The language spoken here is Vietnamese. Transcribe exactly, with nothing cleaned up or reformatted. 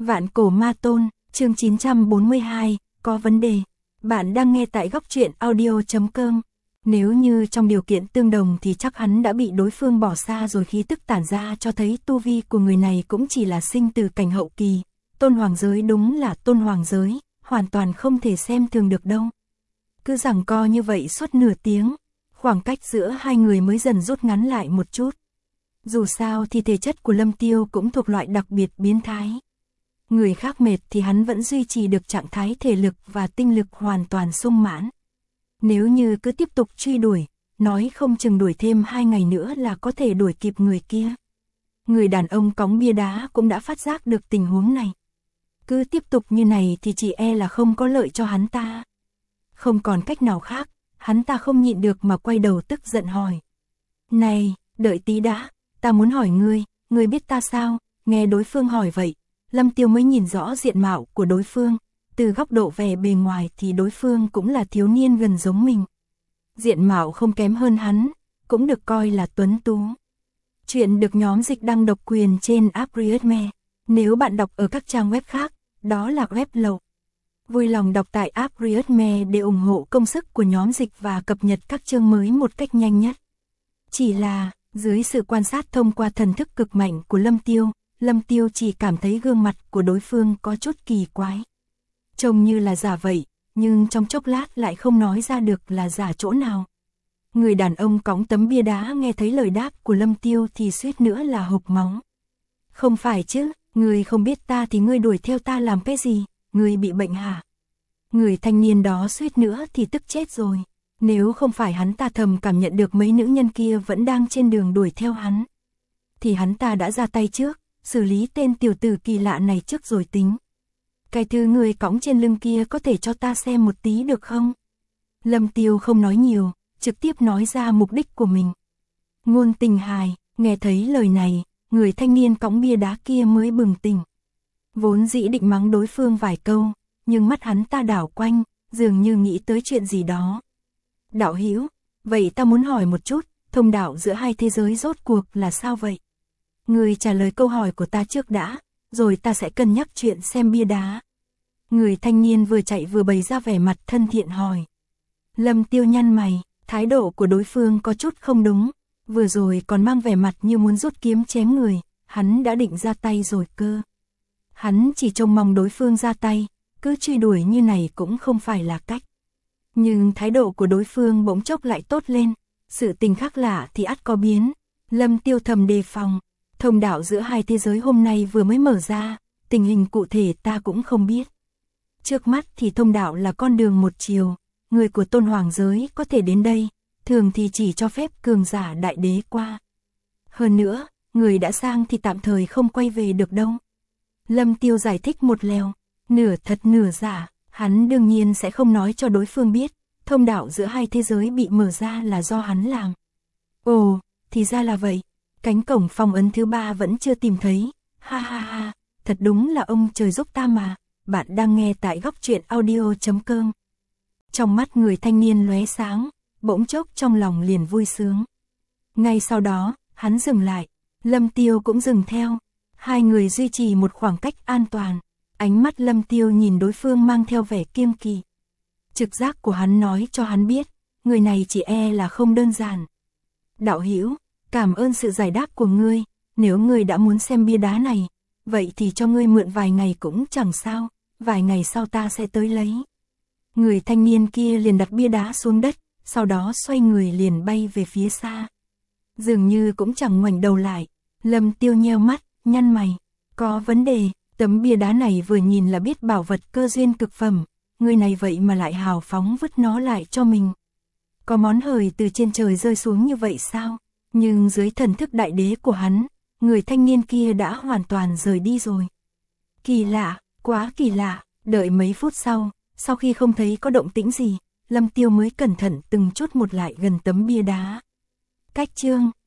Vạn cổ ma tôn, chương chín trăm bốn mươi hai, có vấn đề. Bạn đang nghe tại góc truyện audio chấm com. Nếu như trong điều kiện tương đồng thì chắc hắn đã bị đối phương bỏ xa rồi, khí tức tản ra cho thấy tu vi của người này cũng chỉ là sinh từ cảnh hậu kỳ. Tôn hoàng giới đúng là tôn hoàng giới, hoàn toàn không thể xem thường được đâu. Cứ giằng co như vậy suốt nửa tiếng, khoảng cách giữa hai người mới dần rút ngắn lại một chút. Dù sao thì thể chất của Lâm Tiêu cũng thuộc loại đặc biệt biến thái. Người khác mệt thì hắn vẫn duy trì được trạng thái thể lực và tinh lực hoàn toàn sung mãn. Nếu như cứ tiếp tục truy đuổi, nói không chừng đuổi thêm hai ngày nữa là có thể đuổi kịp người kia. Người đàn ông cõng bia đá cũng đã phát giác được tình huống này. Cứ tiếp tục như này thì chỉ e là không có lợi cho hắn ta. Không còn cách nào khác, hắn ta không nhịn được mà quay đầu tức giận hỏi. Này, đợi tí đã, ta muốn hỏi ngươi, ngươi biết ta sao? Nghe đối phương hỏi vậy, Lâm Tiêu mới nhìn rõ diện mạo của đối phương. Từ góc độ vẻ bề ngoài thì đối phương cũng là thiếu niên gần giống mình. Diện mạo không kém hơn hắn, cũng được coi là tuấn tú. Chuyện được nhóm dịch đăng độc quyền trên app Readme. Nếu bạn đọc ở các trang web khác, đó là web lậu. Vui lòng đọc tại app Readme để ủng hộ công sức của nhóm dịch và cập nhật các chương mới một cách nhanh nhất. Chỉ là, dưới sự quan sát thông qua thần thức cực mạnh của Lâm Tiêu, Lâm Tiêu chỉ cảm thấy gương mặt của đối phương có chút kỳ quái. Trông như là giả vậy, nhưng trong chốc lát lại không nói ra được là giả chỗ nào. Người đàn ông cõng tấm bia đá nghe thấy lời đáp của Lâm Tiêu thì suýt nữa là hộc máu. Không phải chứ, ngươi không biết ta thì ngươi đuổi theo ta làm cái gì, ngươi bị bệnh hả? Người thanh niên đó suýt nữa thì tức chết rồi. Nếu không phải hắn ta thầm cảm nhận được mấy nữ nhân kia vẫn đang trên đường đuổi theo hắn, thì hắn ta đã ra tay trước, xử lý tên tiểu tử kỳ lạ này trước rồi tính. Cái thứ người cõng trên lưng kia có thể cho ta xem một tí được không? Lâm Tiêu không nói nhiều, trực tiếp nói ra mục đích của mình. Ngôn Tình Hài, nghe thấy lời này, người thanh niên cõng bia đá kia mới bừng tỉnh. Vốn dĩ định mắng đối phương vài câu, nhưng mắt hắn ta đảo quanh, dường như nghĩ tới chuyện gì đó. Đạo hữu, vậy ta muốn hỏi một chút, thông đạo giữa hai thế giới rốt cuộc là sao vậy? Người trả lời câu hỏi của ta trước đã, rồi ta sẽ cân nhắc chuyện xem bia đá. Người thanh niên vừa chạy vừa bày ra vẻ mặt thân thiện hỏi. Lâm Tiêu nhăn mày, thái độ của đối phương có chút không đúng, vừa rồi còn mang vẻ mặt như muốn rút kiếm chém người, hắn đã định ra tay rồi cơ. Hắn chỉ trông mong đối phương ra tay, cứ truy đuổi như này cũng không phải là cách. Nhưng thái độ của đối phương bỗng chốc lại tốt lên, sự tình khác lạ thì ắt có biến. Lâm Tiêu thầm đề phòng, thông đạo giữa hai thế giới hôm nay vừa mới mở ra, tình hình cụ thể ta cũng không biết. Trước mắt thì thông đạo là con đường một chiều, người của tôn hoàng giới có thể đến đây, thường thì chỉ cho phép cường giả đại đế qua. Hơn nữa, người đã sang thì tạm thời không quay về được đâu. Lâm Tiêu giải thích một lèo, nửa thật nửa giả, hắn đương nhiên sẽ không nói cho đối phương biết, thông đạo giữa hai thế giới bị mở ra là do hắn làm. Ồ, thì ra là vậy, cánh cổng phong ấn thứ ba vẫn chưa tìm thấy, ha ha ha, thật đúng là ông trời giúp ta mà. Bạn đang nghe tại góc truyện audio chấm com. Trong mắt người thanh niên lóe sáng, bỗng chốc trong lòng liền vui sướng. Ngay sau đó, hắn dừng lại, Lâm Tiêu cũng dừng theo. Hai người duy trì một khoảng cách an toàn. Ánh mắt Lâm Tiêu nhìn đối phương mang theo vẻ kiêng kỵ. Trực giác của hắn nói cho hắn biết, người này chỉ e là không đơn giản. Đạo hữu, cảm ơn sự giải đáp của ngươi, nếu ngươi đã muốn xem bia đá này, vậy thì cho ngươi mượn vài ngày cũng chẳng sao, vài ngày sau ta sẽ tới lấy. Người thanh niên kia liền đặt bia đá xuống đất, sau đó xoay người liền bay về phía xa. Dường như cũng chẳng ngoảnh đầu lại, Lâm Tiêu nheo mắt, nhăn mày, có vấn đề, tấm bia đá này vừa nhìn là biết bảo vật cơ duyên cực phẩm, người này vậy mà lại hào phóng vứt nó lại cho mình. Có món hời từ trên trời rơi xuống như vậy sao? Nhưng dưới thần thức đại đế của hắn, người thanh niên kia đã hoàn toàn rời đi rồi. Kỳ lạ, quá kỳ lạ, đợi mấy phút sau, sau khi không thấy có động tĩnh gì, Lâm Tiêu mới cẩn thận từng chút một lại gần tấm bia đá. Cách chương